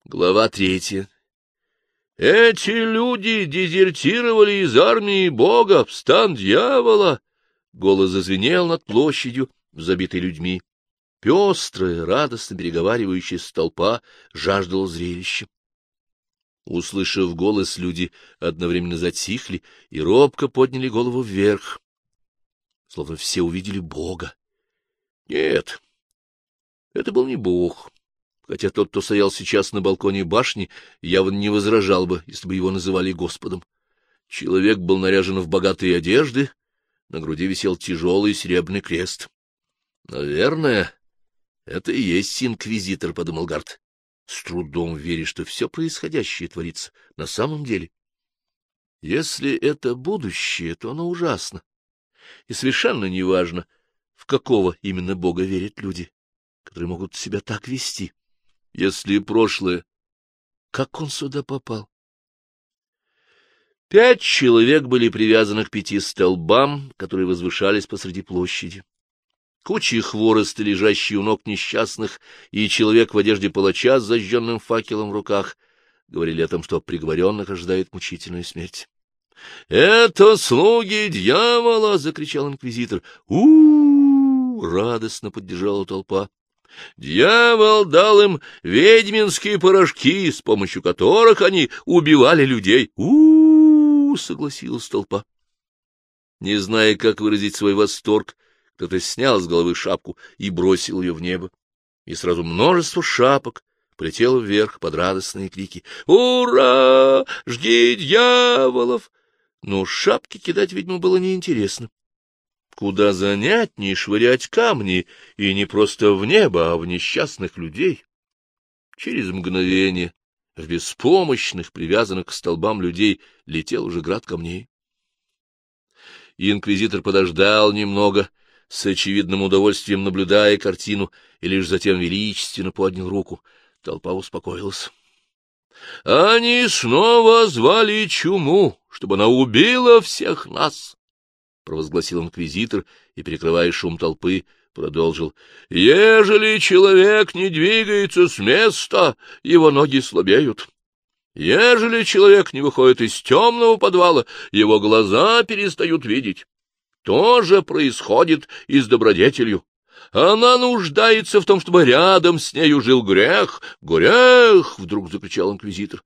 Глава 3. Эти люди дезертировали из армии Бога в стан дьявола. Голос зазвенел над площадью, забитой людьми. Пестрая, радостно переговаривающаяся толпа жаждала зрелища. Услышав голос, люди одновременно затихли и робко подняли голову вверх, словно все увидели Бога. Нет, это был не Бог, хотя тот, кто стоял сейчас на балконе башни, явно не возражал бы, если бы его называли Господом. Человек был наряжен в богатые одежды, на груди висел тяжелый серебряный крест. — Наверное, это и есть инквизитор, — подумал Гарт, с трудом веря, что все происходящее творится на самом деле. Если это будущее, то оно ужасно, и совершенно неважно, в какого именно Бога верят люди, которые могут себя так вести. Если прошлое, как он сюда попал? 5 человек были привязаны к 5 столбам, которые возвышались посреди площади. Кучи хвороста, лежащие у ног несчастных, и человек в одежде палача с зажженным факелом в руках говорили о том, что приговоренных ожидает мучительная смерть. — Это слуги дьявола! — закричал инквизитор. Радостно поддержала толпа. — Дьявол дал им ведьминские порошки, с помощью которых они убивали людей. Согласилась толпа. Не зная, как выразить свой восторг, кто-то снял с головы шапку и бросил ее в небо. И сразу множество шапок полетело вверх под радостные крики. «Ура! Жги дьяволов!» Но шапки кидать, видимо, было неинтересно. Куда занятнее швырять камни, и не просто в небо, а в несчастных людей. Через мгновение в беспомощных, привязанных к столбам людей, летел уже град камней. Инквизитор подождал немного, с очевидным удовольствием наблюдая картину, и лишь затем величественно поднял руку. Толпа успокоилась. — Они снова звали чуму, чтобы она убила всех нас, — провозгласил инквизитор и, перекрывая шум толпы, продолжил. — Ежели человек не двигается с места, его ноги слабеют. Ежели человек не выходит из темного подвала, его глаза перестают видеть. То же происходит и с добродетелью. Она нуждается в том, чтобы рядом с нею жил грех. Грех! — вдруг закричал инквизитор.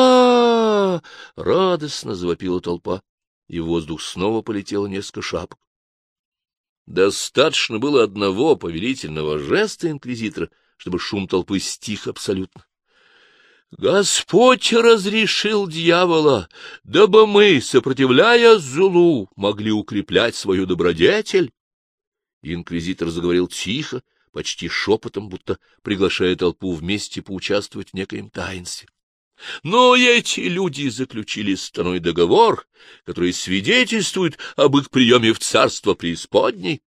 Радостно завопила толпа, и в воздух снова полетело несколько шапок. Достаточно было одного повелительного жеста инквизитора, чтобы шум толпы стих абсолютно. Господь разрешил дьявола, дабы мы, сопротивляясь злу, могли укреплять свою добродетель. Инквизитор заговорил тихо, почти шепотом, будто приглашая толпу вместе поучаствовать в некоем таинстве. Но эти люди заключили с страной договор, который свидетельствует об их приеме в царство преисподней.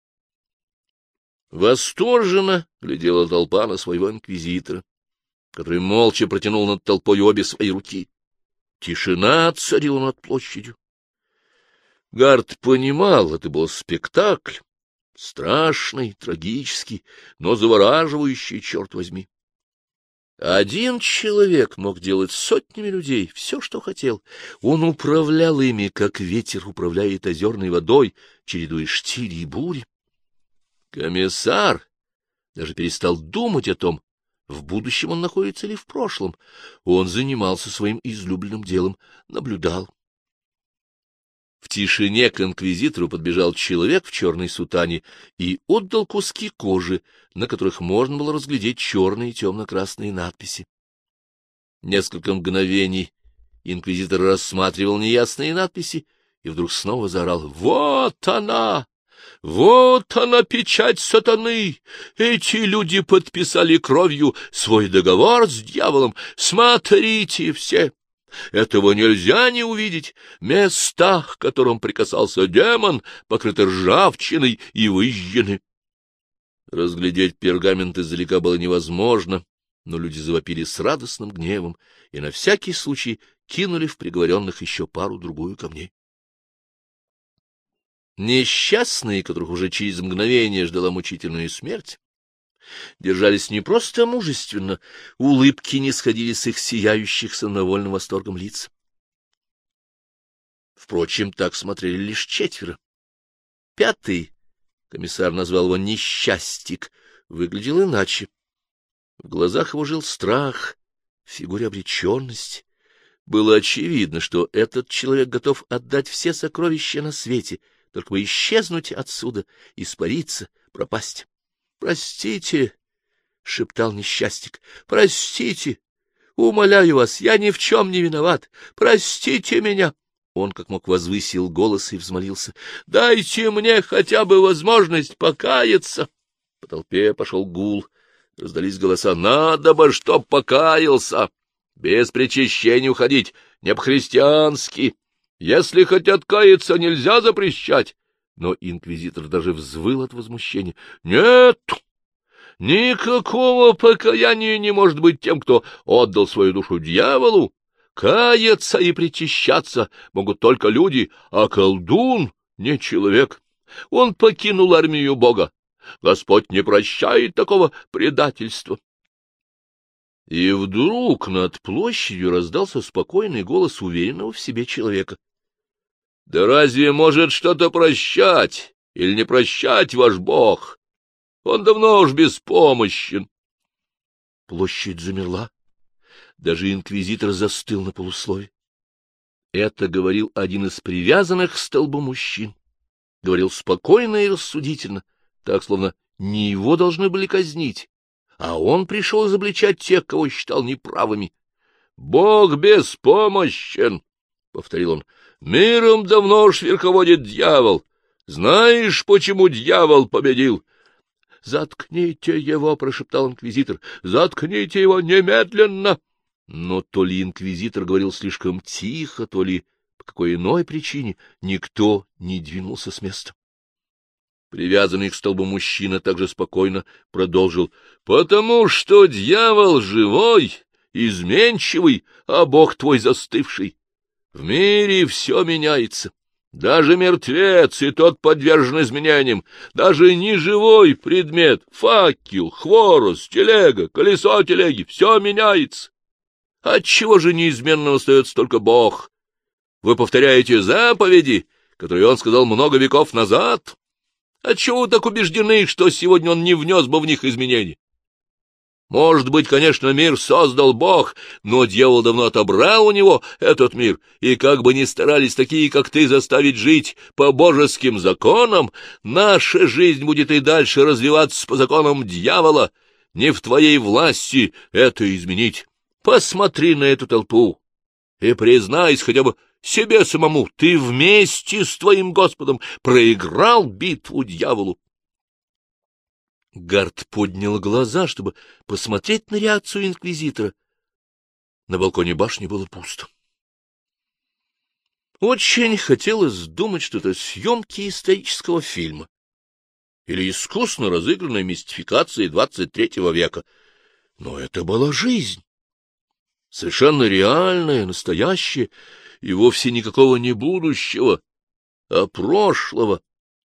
Восторженно глядела толпа на своего инквизитора, который молча протянул над толпой обе свои руки. Тишина царила над площадью. Гарт понимал, это был спектакль, страшный, трагический, но завораживающий, черт возьми. Один человек мог делать сотнями людей все, что хотел. Он управлял ими, как ветер управляет озерной водой, чередуя штили и бури. Комиссар даже перестал думать о том, в будущем он находится или в прошлом. Он занимался своим излюбленным делом, наблюдал. В тишине к инквизитору подбежал человек в черной сутане и отдал куски кожи, на которых можно было разглядеть черные и темно-красные надписи. Несколько мгновений инквизитор рассматривал неясные надписи и вдруг снова заорал: «Вот она! Вот она, печать сатаны! Эти люди подписали кровью свой договор с дьяволом! Смотрите все! Этого нельзя не увидеть! Места, к которым прикасался демон, покрыты ржавчиной и выжжены!» Разглядеть пергамент издалека было невозможно, но люди завопили с радостным гневом и на всякий случай кинули в приговоренных еще пару-другую камней. Несчастные, которых уже через мгновение ждала мучительная смерть, Держались не просто мужественно, улыбки не сходили с их сияющих самодовольным восторгом лиц. Впрочем, так смотрели лишь 4. 5, комиссар назвал его Несчастик, выглядел иначе. В глазах его жил страх, в фигуре обреченность. Было очевидно, что этот человек готов отдать все сокровища на свете, только бы исчезнуть отсюда, испариться, пропасть. — Простите, — шептал Несчастик, — простите, умоляю вас, я ни в чем не виноват, простите меня. Он как мог возвысил голос и взмолился: — Дайте мне хотя бы возможность покаяться. По толпе пошел гул, раздались голоса: — Надо бы, чтоб покаялся! Без причащения уходить, не по-христиански. Если хотят каяться, нельзя запрещать. Но инквизитор даже взвыл от возмущения. — Нет, никакого покаяния не может быть тем, кто отдал свою душу дьяволу. Каяться и причащаться могут только люди, а колдун не человек. Он покинул армию Бога. Господь не прощает такого предательства. И вдруг над площадью раздался спокойный голос уверенного в себе человека. — Да разве может что-то прощать или не прощать ваш Бог? Он давно уж беспомощен. Площадь замерла. Даже инквизитор застыл на полуслове. Это говорил один из привязанных к столбу мужчин. Говорил спокойно и рассудительно, так, словно не его должны были казнить, а он пришел изобличать тех, кого считал неправыми. — Бог беспомощен, — повторил он, — миром давно уж верховодит дьявол. Знаешь, почему дьявол победил? — Заткните его, — прошептал инквизитор, — заткните его немедленно. Но то ли инквизитор говорил слишком тихо, то ли по какой иной причине никто не двинулся с места. Привязанный к столбу мужчина также спокойно продолжил: — Потому что дьявол живой, изменчивый, а Бог твой застывший. В мире все меняется. Даже мертвец и тот подвержен изменениям. Даже неживой предмет, факел, хворост, телега, колесо телеги — все меняется. Отчего же неизменно остается только Бог? Вы повторяете заповеди, которые Он сказал много веков назад? Отчего вы так убеждены, что сегодня Он не внес бы в них изменений? Может быть, конечно, мир создал Бог, но дьявол давно отобрал у него этот мир, и как бы ни старались такие, как ты, заставить жить по божеским законам, наша жизнь будет и дальше развиваться по законам дьявола. Не в твоей власти это изменить. Посмотри на эту толпу и признайся хотя бы себе самому, ты вместе с твоим Господом проиграл битву дьяволу. Гард поднял глаза, чтобы посмотреть на реакцию инквизитора. На балконе башни было пусто. Очень хотелось думать, что это съемки исторического фильма или искусно разыгранная мистификация XXIII века. Но это была жизнь. Совершенно реальное, настоящее, и вовсе никакого не будущего, а прошлого.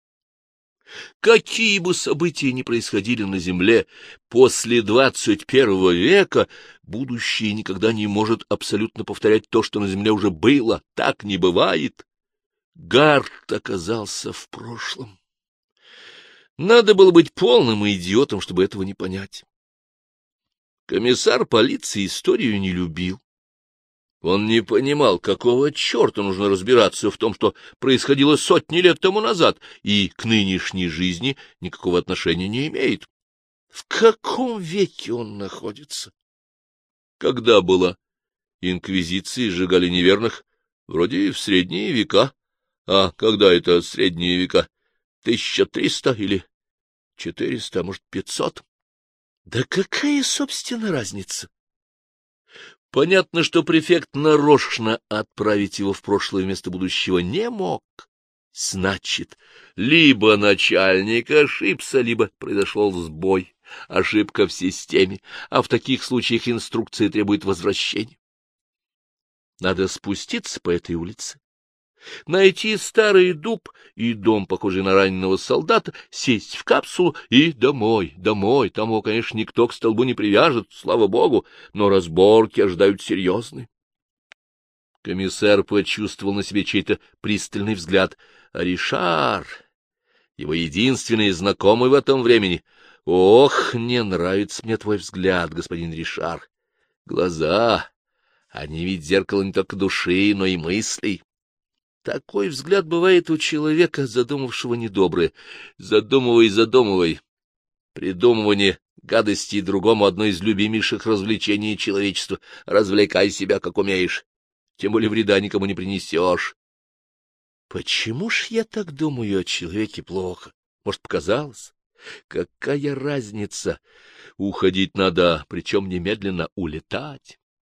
Какие бы события ни происходили на земле после XXI века, будущее никогда не может абсолютно повторять то, что на земле уже было. Так не бывает. Гард оказался в прошлом. Надо было быть полным идиотом, чтобы этого не понять. Комиссар полиции историю не любил. Он не понимал, какого черта нужно разбираться в том, что происходило сотни лет тому назад, и к нынешней жизни никакого отношения не имеет. В каком веке он находится? Когда была инквизиция, сжигали неверных? Вроде в средние века. А когда это средние века? 1300 или 400, а может, 500? Да какая, собственно, разница? Понятно, что префект нарочно отправить его в прошлое вместо будущего не мог. Значит, либо начальник ошибся, либо произошел сбой, ошибка в системе, а в таких случаях инструкция требует возвращения. Надо спуститься по этой улице, найти старый дуб и дом, похожий на раненого солдата, сесть в капсулу и домой, домой. Там его, конечно, никто к столбу не привяжет, слава богу, но разборки ожидают серьезные. Комиссар почувствовал на себе чей-то пристальный взгляд. А Ришар, его единственный знакомый в этом времени. Ох, не нравится мне твой взгляд, господин Ришар. Глаза, они ведь зеркало не только души, но и мыслей. Такой взгляд бывает у человека, задумавшего недоброе. Задумывай, задумывай. Придумывание гадостей другому — одно из любимейших развлечений человечества. Развлекай себя, как умеешь. Тем более вреда никому не принесешь. Почему ж я так думаю о человеке плохо? Может, показалось? Какая разница? Уходить надо, причем немедленно улетать.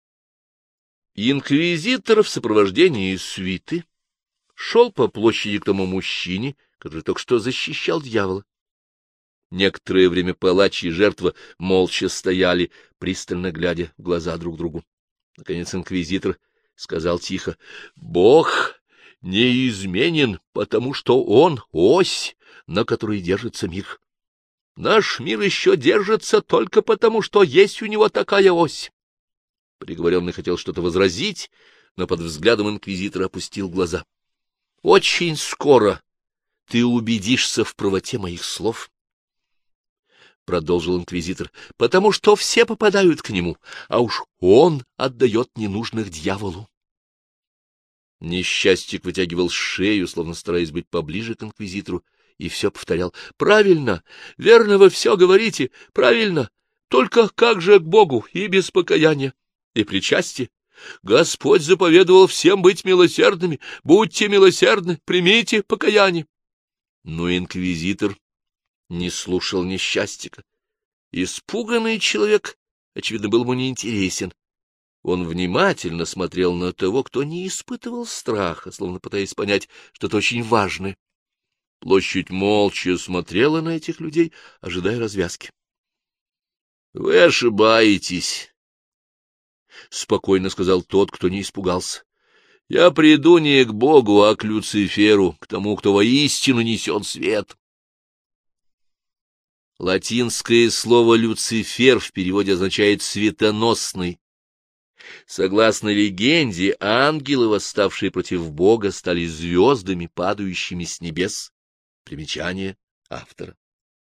Инквизитор в сопровождении свиты шел по площади к тому мужчине, который только что защищал дьявола. Некоторое время палач и жертва молча стояли, пристально глядя в глаза друг другу. Наконец инквизитор сказал тихо: — Бог неизменен, потому что он — ось, на которой держится мир. Наш мир еще держится только потому, что есть у него такая ось. Приговоренный хотел что-то возразить, но под взглядом инквизитора опустил глаза. — Очень скоро ты убедишься в правоте моих слов, — продолжил инквизитор, — потому что все попадают к нему, а уж он отдает ненужных дьяволу. Несчастье вытягивал шею, словно стараясь быть поближе к инквизитору, и все повторял: — Правильно, верно вы все говорите, правильно, только как же к Богу и без покаяния и причастия? Господь заповедовал всем быть милосердными, будьте милосердны, примите покаяние. Но инквизитор не слушал несчастья. Испуганный человек, очевидно, был ему неинтересен. Он внимательно смотрел на того, кто не испытывал страха, словно пытаясь понять что-то очень важное. Площадь молча смотрела на этих людей, ожидая развязки. — Вы ошибаетесь, — спокойно сказал тот, кто не испугался. — Я приду не к Богу, а к Люциферу, к тому, кто воистину несет свет. Латинское слово «Люцифер» в переводе означает «светоносный». Согласно легенде, ангелы, восставшие против Бога, стали звездами, падающими с небес. Примечание автора.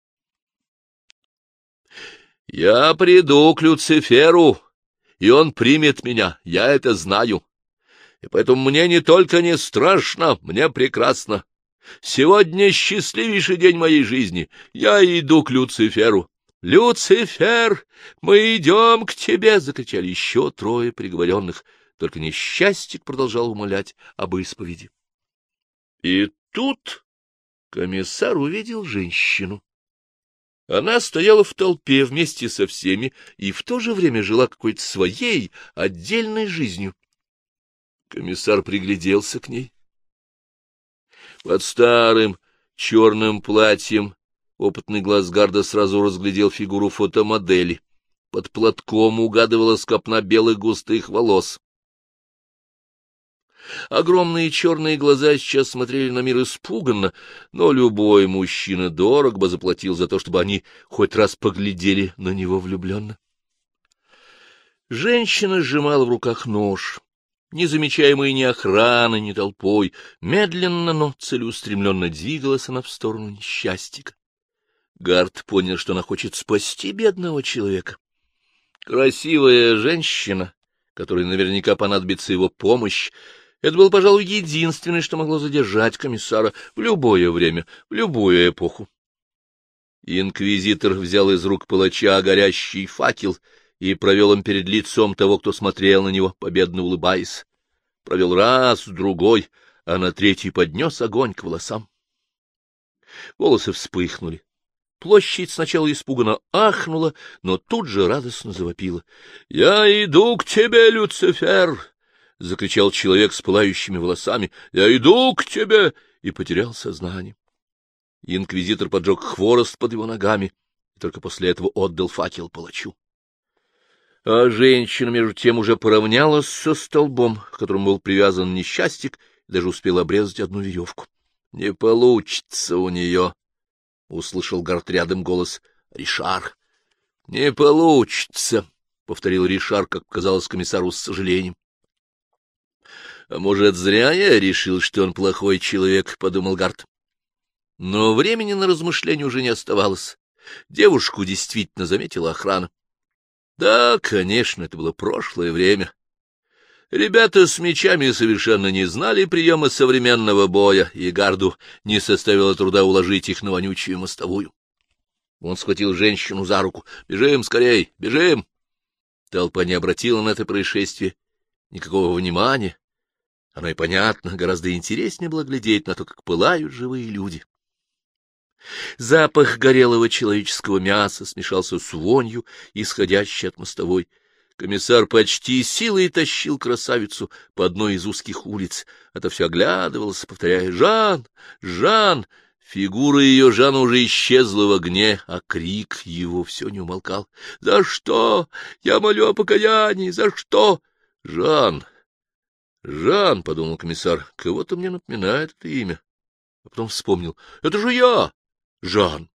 «Я приду к Люциферу, и он примет меня, я это знаю. И поэтому мне не только не страшно, мне прекрасно. Сегодня счастливейший день моей жизни. Я иду к Люциферу. «Люцифер, мы идем к тебе!» — закричали еще трое приговоренных. Только несчастик продолжал умолять об исповеди. И тут комиссар увидел женщину. Она стояла в толпе вместе со всеми и в то же время жила какой-то своей отдельной жизнью. Комиссар пригляделся к ней. Под старым черным платьем опытный глаз Гарда сразу разглядел фигуру фотомодели. Под платком угадывалась копна белых густых волос. Огромные черные глаза сейчас смотрели на мир испуганно, но любой мужчина дорого бы заплатил за то, чтобы они хоть раз поглядели на него влюбленно. Женщина сжимала в руках нож, не замечаемая ни охраной, ни толпой. Медленно, но целеустремленно двигалась она в сторону несчастья. Гард понял, что она хочет спасти бедного человека. Красивая женщина, которой наверняка понадобится его помощь, это было, пожалуй, единственное, что могло задержать комиссара в любое время, в любую эпоху. Инквизитор взял из рук палача горящий факел и провел им перед лицом того, кто смотрел на него, победно улыбаясь. Провел раз, другой, а на третий поднес огонь к волосам. Волосы вспыхнули. Площадь сначала испуганно ахнула, но тут же радостно завопила. — Я иду к тебе, Люцифер! — закричал человек с пылающими волосами. — Я иду к тебе! И потерял сознание. Инквизитор поджег хворост под его ногами и только после этого отдал факел палачу. А женщина, между тем, уже поравнялась со столбом, к которому был привязан несчастик, и даже успел обрезать одну веревку. — Не получится у нее, — услышал Гарт рядом голос Ришар. — Не получится, — повторил Ришар, как казалось комиссару с сожалением. — А может, зря я решил, что он плохой человек, — подумал Гарт. Но времени на размышления уже не оставалось. Девушку действительно заметила охрана. Да, конечно, это было прошлое время. Ребята с мечами совершенно не знали приема современного боя, и Гарду не составило труда уложить их на вонючую мостовую. Он схватил женщину за руку. — Бежим скорей, бежим! Толпа не обратила на это происшествие никакого внимания. Оно и понятно, гораздо интереснее было глядеть на то, как пылают живые люди. Запах горелого человеческого мяса смешался с вонью, исходящей от мостовой. Комиссар почти силой тащил красавицу по одной из узких улиц, а то все оглядывался, повторяя: «Жан! Жан!» Фигура ее Жана уже исчезла в огне, а крик его все не умолкал. «За что? Я молю о покаянии! За что?» «Жан! Жан!» — подумал комиссар. «Кого-то мне напоминает это имя». А потом вспомнил: «Это же я, Жан!»